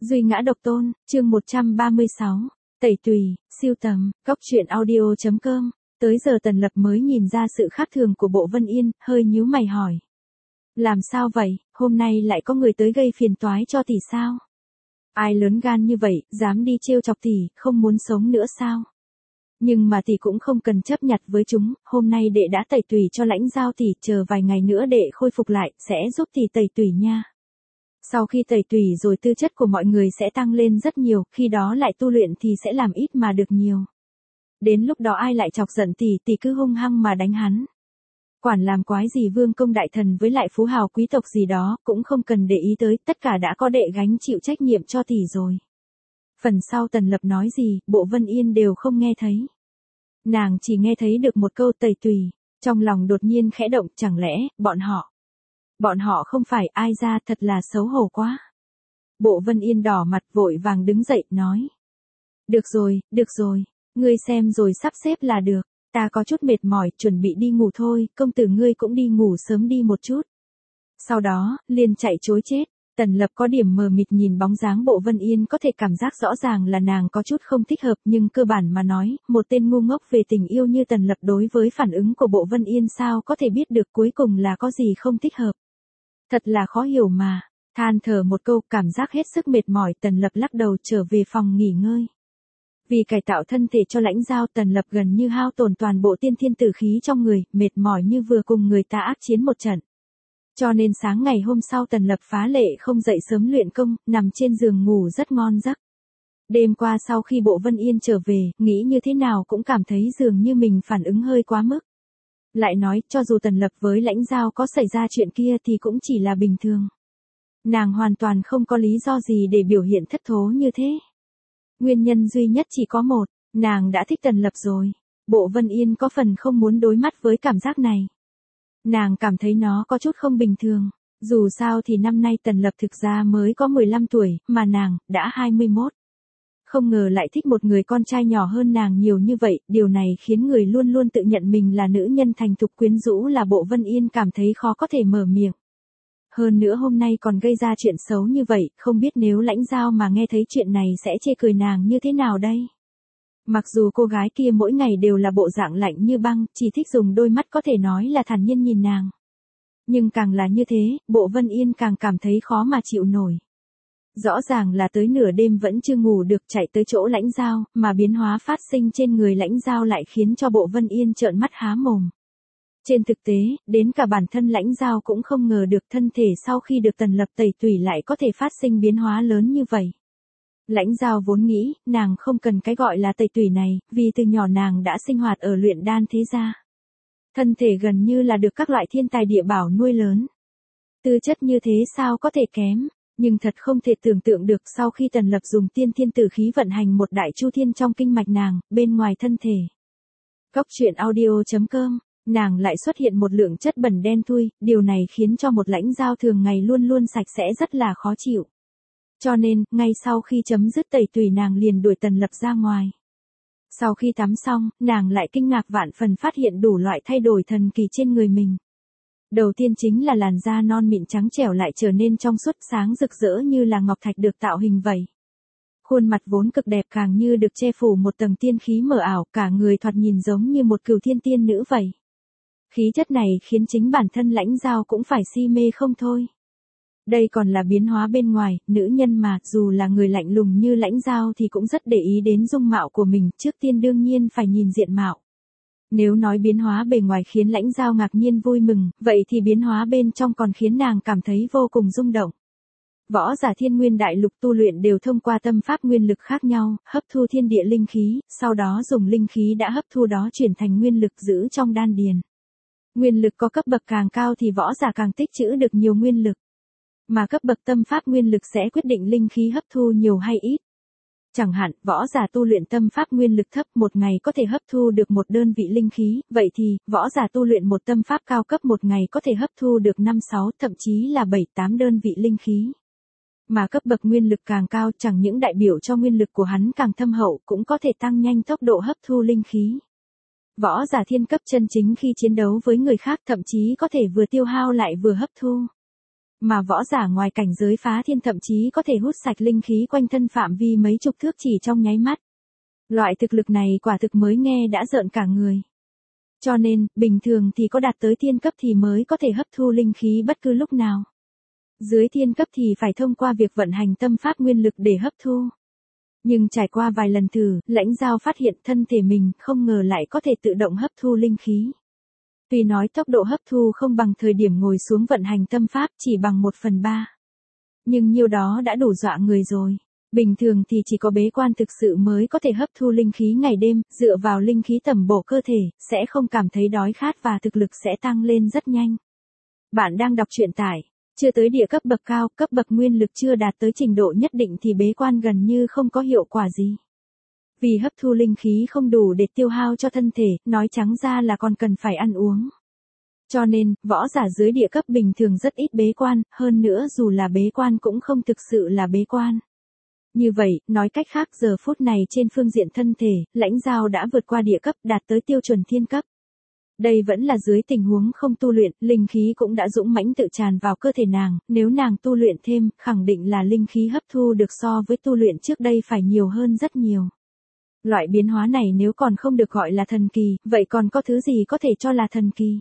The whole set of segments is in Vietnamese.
Duy ngã độc tôn, chương 136, tẩy tùy, siêu tầm, góc truyện audio.com. Tới giờ Tần Lập mới nhìn ra sự khác thường của Bộ Vân Yên, hơi nhíu mày hỏi. Làm sao vậy, hôm nay lại có người tới gây phiền toái cho tỷ sao? Ai lớn gan như vậy, dám đi trêu chọc tỷ, không muốn sống nữa sao? Nhưng mà tỷ cũng không cần chấp nhặt với chúng, hôm nay đệ đã tẩy tùy cho Lãnh Giao tỷ, chờ vài ngày nữa đệ khôi phục lại, sẽ giúp tỷ tẩy tùy nha. Sau khi tẩy tùy rồi tư chất của mọi người sẽ tăng lên rất nhiều, khi đó lại tu luyện thì sẽ làm ít mà được nhiều. Đến lúc đó ai lại chọc giận tỷ, tỷ cứ hung hăng mà đánh hắn. Quản làm quái gì vương công đại thần với lại phú hào quý tộc gì đó, cũng không cần để ý tới, tất cả đã có đệ gánh chịu trách nhiệm cho tỷ rồi. Phần sau Tần Lập nói gì, Bộ Vân Yên đều không nghe thấy. Nàng chỉ nghe thấy được một câu tẩy tùy, trong lòng đột nhiên khẽ động, chẳng lẽ, Bọn họ không phải ai ra, thật là xấu hổ quá. Bộ Vân Yên đỏ mặt vội vàng đứng dậy, nói. Được rồi, ngươi xem rồi sắp xếp là được, ta có chút mệt mỏi, chuẩn bị đi ngủ thôi, công tử ngươi cũng đi ngủ sớm đi một chút. Sau đó, liền chạy chối chết, Tần Lập có điểm mờ mịt nhìn bóng dáng Bộ Vân Yên, có thể cảm giác rõ ràng là nàng có chút không thích hợp, nhưng cơ bản mà nói, một tên ngu ngốc về tình yêu như Tần Lập đối với phản ứng của Bộ Vân Yên sao có thể biết được cuối cùng là có gì không thích hợp. Thật là khó hiểu mà, than thở một câu, cảm giác hết sức mệt mỏi, Tần Lập lắc đầu trở về phòng nghỉ ngơi. Vì cải tạo thân thể cho Lãnh Giao, Tần Lập gần như hao tổn toàn bộ tiên thiên tử khí trong người, mệt mỏi như vừa cùng người ta ác chiến một trận. Cho nên sáng ngày hôm sau Tần Lập phá lệ không dậy sớm luyện công, nằm trên giường ngủ rất ngon giấc. Đêm qua sau khi Bộ Vân Yên trở về, nghĩ như thế nào cũng cảm thấy dường như mình phản ứng hơi quá mức. Lại nói, cho dù Tần Lập với Lãnh Giao có xảy ra chuyện kia thì cũng chỉ là bình thường. Nàng hoàn toàn không có lý do gì để biểu hiện thất thố như thế. Nguyên nhân duy nhất chỉ có một, nàng đã thích Tần Lập rồi. Bộ Vân Yên có phần không muốn đối mắt với cảm giác này. Nàng cảm thấy nó có chút không bình thường. Dù sao thì năm nay Tần Lập thực ra mới có 15 tuổi, mà nàng đã 21. Không ngờ lại thích một người con trai nhỏ hơn nàng nhiều như vậy, điều này khiến người luôn luôn tự nhận mình là nữ nhân thành thục quyến rũ là Bộ Vân Yên cảm thấy khó có thể mở miệng. Hơn nữa hôm nay còn gây ra chuyện xấu như vậy, không biết nếu Lãnh Giao mà nghe thấy chuyện này sẽ chê cười nàng như thế nào đây. Mặc dù cô gái kia mỗi ngày đều là bộ dạng lạnh như băng, chỉ thích dùng đôi mắt có thể nói là thản nhiên nhìn nàng. Nhưng càng là như thế, Bộ Vân Yên càng cảm thấy khó mà chịu nổi. Rõ ràng là tới nửa đêm vẫn chưa ngủ được, chạy tới chỗ Lãnh Giao, mà biến hóa phát sinh trên người Lãnh Giao lại khiến cho Bộ Vân Yên trợn mắt há mồm. Trên thực tế, đến cả bản thân Lãnh Giao cũng không ngờ được thân thể sau khi được Tần Lập tẩy tùy lại có thể phát sinh biến hóa lớn như vậy. Lãnh Giao vốn nghĩ, nàng không cần cái gọi là tẩy tùy này, vì từ nhỏ nàng đã sinh hoạt ở luyện đan thế gia. Thân thể gần như là được các loại thiên tài địa bảo nuôi lớn. Tư chất như thế sao có thể kém, nhưng thật không thể tưởng tượng được sau khi Tần Lập dùng tiên thiên tử khí vận hành một đại chu thiên trong kinh mạch nàng, bên ngoài thân thể. Góc truyện audio.com, nàng lại xuất hiện một lượng chất bẩn đen thui, điều này khiến cho một Lãnh Giao thường ngày luôn luôn sạch sẽ rất là khó chịu. Cho nên, ngay sau khi chấm dứt tẩy tùy nàng liền đuổi Tần Lập ra ngoài. Sau khi tắm xong, nàng lại kinh ngạc vạn phần phát hiện đủ loại thay đổi thần kỳ trên người mình. Đầu tiên chính là làn da non mịn trắng trẻo lại trở nên trong suốt sáng rực rỡ như là ngọc thạch được tạo hình vậy. Khuôn mặt vốn cực đẹp càng như được che phủ một tầng tiên khí mờ ảo, cả người thoạt nhìn giống như một cửu thiên tiên nữ vậy. Khí chất này khiến chính bản thân Lãnh Giao cũng phải si mê không thôi. Đây còn là biến hóa bên ngoài, nữ nhân mà, dù là người lạnh lùng như Lãnh Giao thì cũng rất để ý đến dung mạo của mình, trước tiên đương nhiên phải nhìn diện mạo. Nếu nói biến hóa bề ngoài khiến Lãnh Giao ngạc nhiên vui mừng, vậy thì biến hóa bên trong còn khiến nàng cảm thấy vô cùng rung động. Võ giả Thiên Nguyên Đại Lục tu luyện đều thông qua tâm pháp nguyên lực khác nhau, hấp thu thiên địa linh khí, sau đó dùng linh khí đã hấp thu đó chuyển thành nguyên lực giữ trong đan điền. Nguyên lực có cấp bậc càng cao thì võ giả càng tích trữ được nhiều nguyên lực. Mà cấp bậc tâm pháp nguyên lực sẽ quyết định linh khí hấp thu nhiều hay ít. Chẳng hạn, võ giả tu luyện tâm pháp nguyên lực thấp một ngày có thể hấp thu được một đơn vị linh khí, vậy thì, võ giả tu luyện một tâm pháp cao cấp một ngày có thể hấp thu được 5-6, thậm chí là 7-8 đơn vị linh khí. Mà cấp bậc nguyên lực càng cao chẳng những đại biểu cho nguyên lực của hắn càng thâm hậu cũng có thể tăng nhanh tốc độ hấp thu linh khí. Võ giả thiên cấp chân chính khi chiến đấu với người khác thậm chí có thể vừa tiêu hao lại vừa hấp thu. Mà võ giả ngoài cảnh giới phá thiên thậm chí có thể hút sạch linh khí quanh thân phạm vi mấy chục thước chỉ trong nháy mắt. Loại thực lực này quả thực mới nghe đã rợn cả người. Cho nên, bình thường thì có đạt tới thiên cấp thì mới có thể hấp thu linh khí bất cứ lúc nào. Dưới thiên cấp thì phải thông qua việc vận hành tâm pháp nguyên lực để hấp thu. Nhưng trải qua vài lần thử, Lãnh Giao phát hiện thân thể mình không ngờ lại có thể tự động hấp thu linh khí. Tuy nói tốc độ hấp thu không bằng thời điểm ngồi xuống vận hành tâm pháp chỉ bằng 1/3. Nhưng nhiêu đó đã đủ dọa người rồi. Bình thường thì chỉ có bế quan thực sự mới có thể hấp thu linh khí ngày đêm, dựa vào linh khí tẩm bổ cơ thể, sẽ không cảm thấy đói khát và thực lực sẽ tăng lên rất nhanh. Bạn đang đọc truyện tải, chưa tới địa cấp bậc cao, cấp bậc nguyên lực chưa đạt tới trình độ nhất định thì bế quan gần như không có hiệu quả gì. Vì hấp thu linh khí không đủ để tiêu hao cho thân thể, nói trắng ra là còn cần phải ăn uống. Cho nên, võ giả dưới địa cấp bình thường rất ít bế quan, hơn nữa dù là bế quan cũng không thực sự là bế quan. Như vậy, nói cách khác giờ phút này trên phương diện thân thể, Lãnh Giao đã vượt qua địa cấp đạt tới tiêu chuẩn thiên cấp. Đây vẫn là dưới tình huống không tu luyện, linh khí cũng đã dũng mãnh tự tràn vào cơ thể nàng, nếu nàng tu luyện thêm, khẳng định là linh khí hấp thu được so với tu luyện trước đây phải nhiều hơn rất nhiều. Loại biến hóa này nếu còn không được gọi là thần kỳ, vậy còn có thứ gì có thể cho là thần kỳ?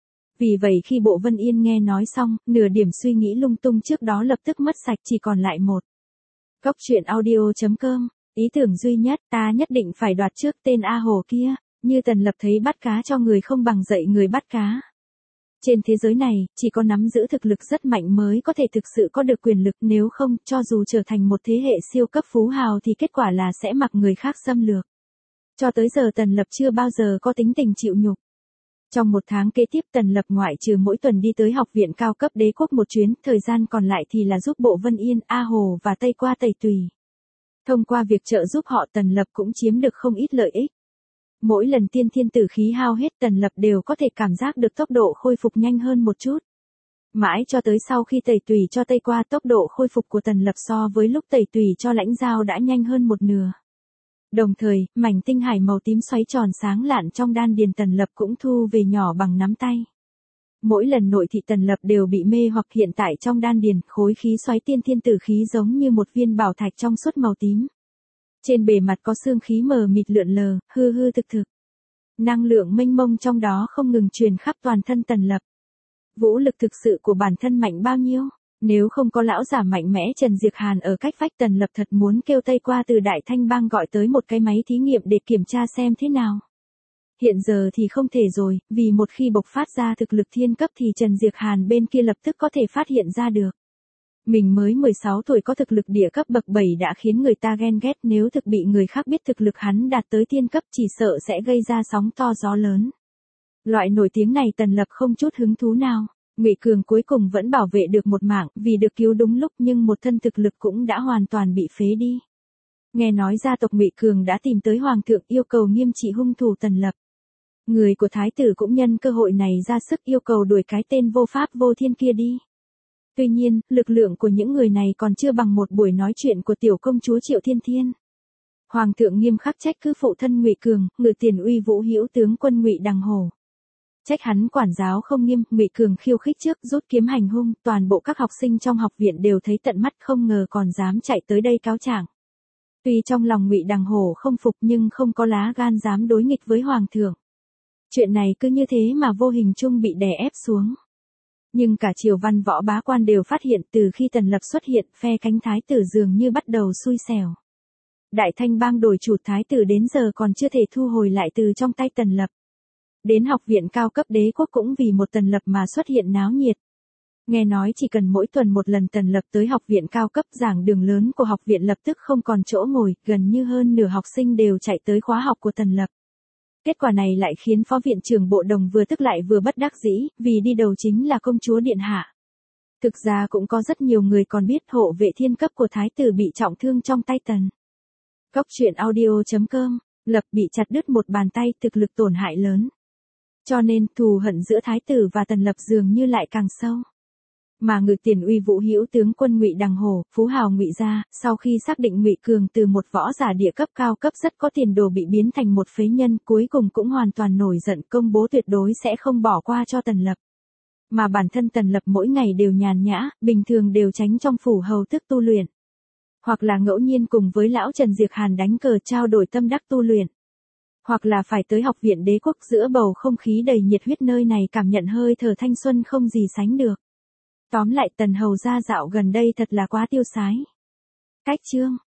Vì vậy khi Bộ Vân Yên nghe nói xong, nửa điểm suy nghĩ lung tung trước đó lập tức mất sạch chỉ còn lại một. Góc truyện audio.com, ý tưởng duy nhất, ta nhất định phải đoạt trước tên A Hồ kia, như Tần Lập thấy bắt cá cho người không bằng dạy người bắt cá. Trên thế giới này, chỉ có nắm giữ thực lực rất mạnh mới có thể thực sự có được quyền lực, nếu không, cho dù trở thành một thế hệ siêu cấp phú hào thì kết quả là sẽ mặc người khác xâm lược. Cho tới giờ Tần Lập chưa bao giờ có tính tình chịu nhục. Trong một tháng kế tiếp Tần Lập ngoại trừ mỗi tuần đi tới học viện cao cấp đế quốc một chuyến, thời gian còn lại thì là giúp Bộ Vân Yên, A Hồ và Tây Qua tẩy tùy. Thông qua việc trợ giúp họ Tần Lập cũng chiếm được không ít lợi ích. Mỗi lần tiên thiên tử khí hao hết Tần Lập đều có thể cảm giác được tốc độ khôi phục nhanh hơn một chút. Mãi cho tới sau khi tẩy tùy cho Tây Qua tốc độ khôi phục của Tần Lập so với lúc tẩy tùy cho Lãnh Giao đã nhanh hơn một nửa. Đồng thời, mảnh tinh hải màu tím xoáy tròn sáng lạn trong đan điền Tần Lập cũng thu về nhỏ bằng nắm tay. Mỗi lần nội thị Tần Lập đều bị mê hoặc hiện tại trong đan điền, khối khí xoáy tiên thiên tử khí giống như một viên bảo thạch trong suốt màu tím. Trên bề mặt có xương khí mờ mịt lượn lờ, hư hư thực thực. Năng lượng mênh mông trong đó không ngừng truyền khắp toàn thân Tần Lập. Vũ lực thực sự của bản thân mạnh bao nhiêu? Nếu không có lão giả mạnh mẽ Trần Diệc Hàn ở cách vách Tần Lập thật muốn kêu Tây Qua từ Đại Thanh Bang gọi tới một cái máy thí nghiệm để kiểm tra xem thế nào. Hiện giờ thì không thể rồi, vì một khi bộc phát ra thực lực thiên cấp thì Trần Diệc Hàn bên kia lập tức có thể phát hiện ra được. Mình mới 16 tuổi có thực lực địa cấp bậc 7 đã khiến người ta ghen ghét, nếu thực bị người khác biết thực lực hắn đạt tới thiên cấp chỉ sợ sẽ gây ra sóng to gió lớn. Loại nổi tiếng này Tần Lập không chút hứng thú nào. Ngụy Cường cuối cùng vẫn bảo vệ được một mạng, vì được cứu đúng lúc nhưng một thân thực lực cũng đã hoàn toàn bị phế đi. Nghe nói gia tộc Ngụy Cường đã tìm tới hoàng thượng yêu cầu nghiêm trị hung thủ Tần Lập. Người của thái tử cũng nhân cơ hội này ra sức yêu cầu đuổi cái tên vô pháp vô thiên kia đi. Tuy nhiên, lực lượng của những người này còn chưa bằng một buổi nói chuyện của tiểu công chúa Triệu Thiên Thiên. Hoàng thượng nghiêm khắc trách cứ phụ thân Ngụy Cường, ngự tiền uy vũ hữu tướng quân Ngụy Đằng Hổ. Trách hắn quản giáo không nghiêm, Ngụy Cường khiêu khích trước, rút kiếm hành hung, toàn bộ các học sinh trong học viện đều thấy tận mắt, không ngờ còn dám chạy tới đây cáo trạng. Tuy trong lòng Ngụy Đằng Hổ không phục nhưng không có lá gan dám đối nghịch với hoàng thượng. Chuyện này cứ như thế mà vô hình chung bị đè ép xuống. Nhưng cả triều văn võ bá quan đều phát hiện từ khi Tần Lập xuất hiện, phe cánh thái tử dường như bắt đầu xui xẻo. Đại Thanh Bang đổi chủ thái tử đến giờ còn chưa thể thu hồi lại từ trong tay Tần Lập. Đến học viện cao cấp đế quốc cũng vì một Tần Lập mà xuất hiện náo nhiệt. Nghe nói chỉ cần mỗi tuần một lần Tần Lập tới học viện cao cấp, giảng đường lớn của học viện lập tức không còn chỗ ngồi, gần như hơn nửa học sinh đều chạy tới khóa học của Tần Lập. Kết quả này lại khiến phó viện trưởng Bộ Đồng vừa tức lại vừa bất đắc dĩ, vì đi đầu chính là công chúa điện hạ. Thực ra cũng có rất nhiều người còn biết hộ vệ thiên cấp của thái tử bị trọng thương trong tay Tần. Góc truyện audio.com, Lập bị chặt đứt một bàn tay, thực lực tổn hại lớn. Cho nên, thù hận giữa thái tử và Tần Lập dường như lại càng sâu. Mà ngự tiền uy vũ hữu tướng quân Ngụy Đằng Hổ, phú hào Ngụy gia, sau khi xác định Ngụy Cường từ một võ giả địa cấp cao cấp rất có tiền đồ bị biến thành một phế nhân, cuối cùng cũng hoàn toàn nổi giận, công bố tuyệt đối sẽ không bỏ qua cho Tần Lập. Mà bản thân Tần Lập mỗi ngày đều nhàn nhã, bình thường đều tránh trong phủ hầu tức tu luyện. Hoặc là ngẫu nhiên cùng với lão Trần Diệc Hàn đánh cờ trao đổi tâm đắc tu luyện. Hoặc là phải tới học viện đế quốc giữa bầu không khí đầy nhiệt huyết nơi này cảm nhận hơi thở thanh xuân không gì sánh được. Tóm lại Tần Hầu gia dạo gần đây thật là quá tiêu sái. Cách chương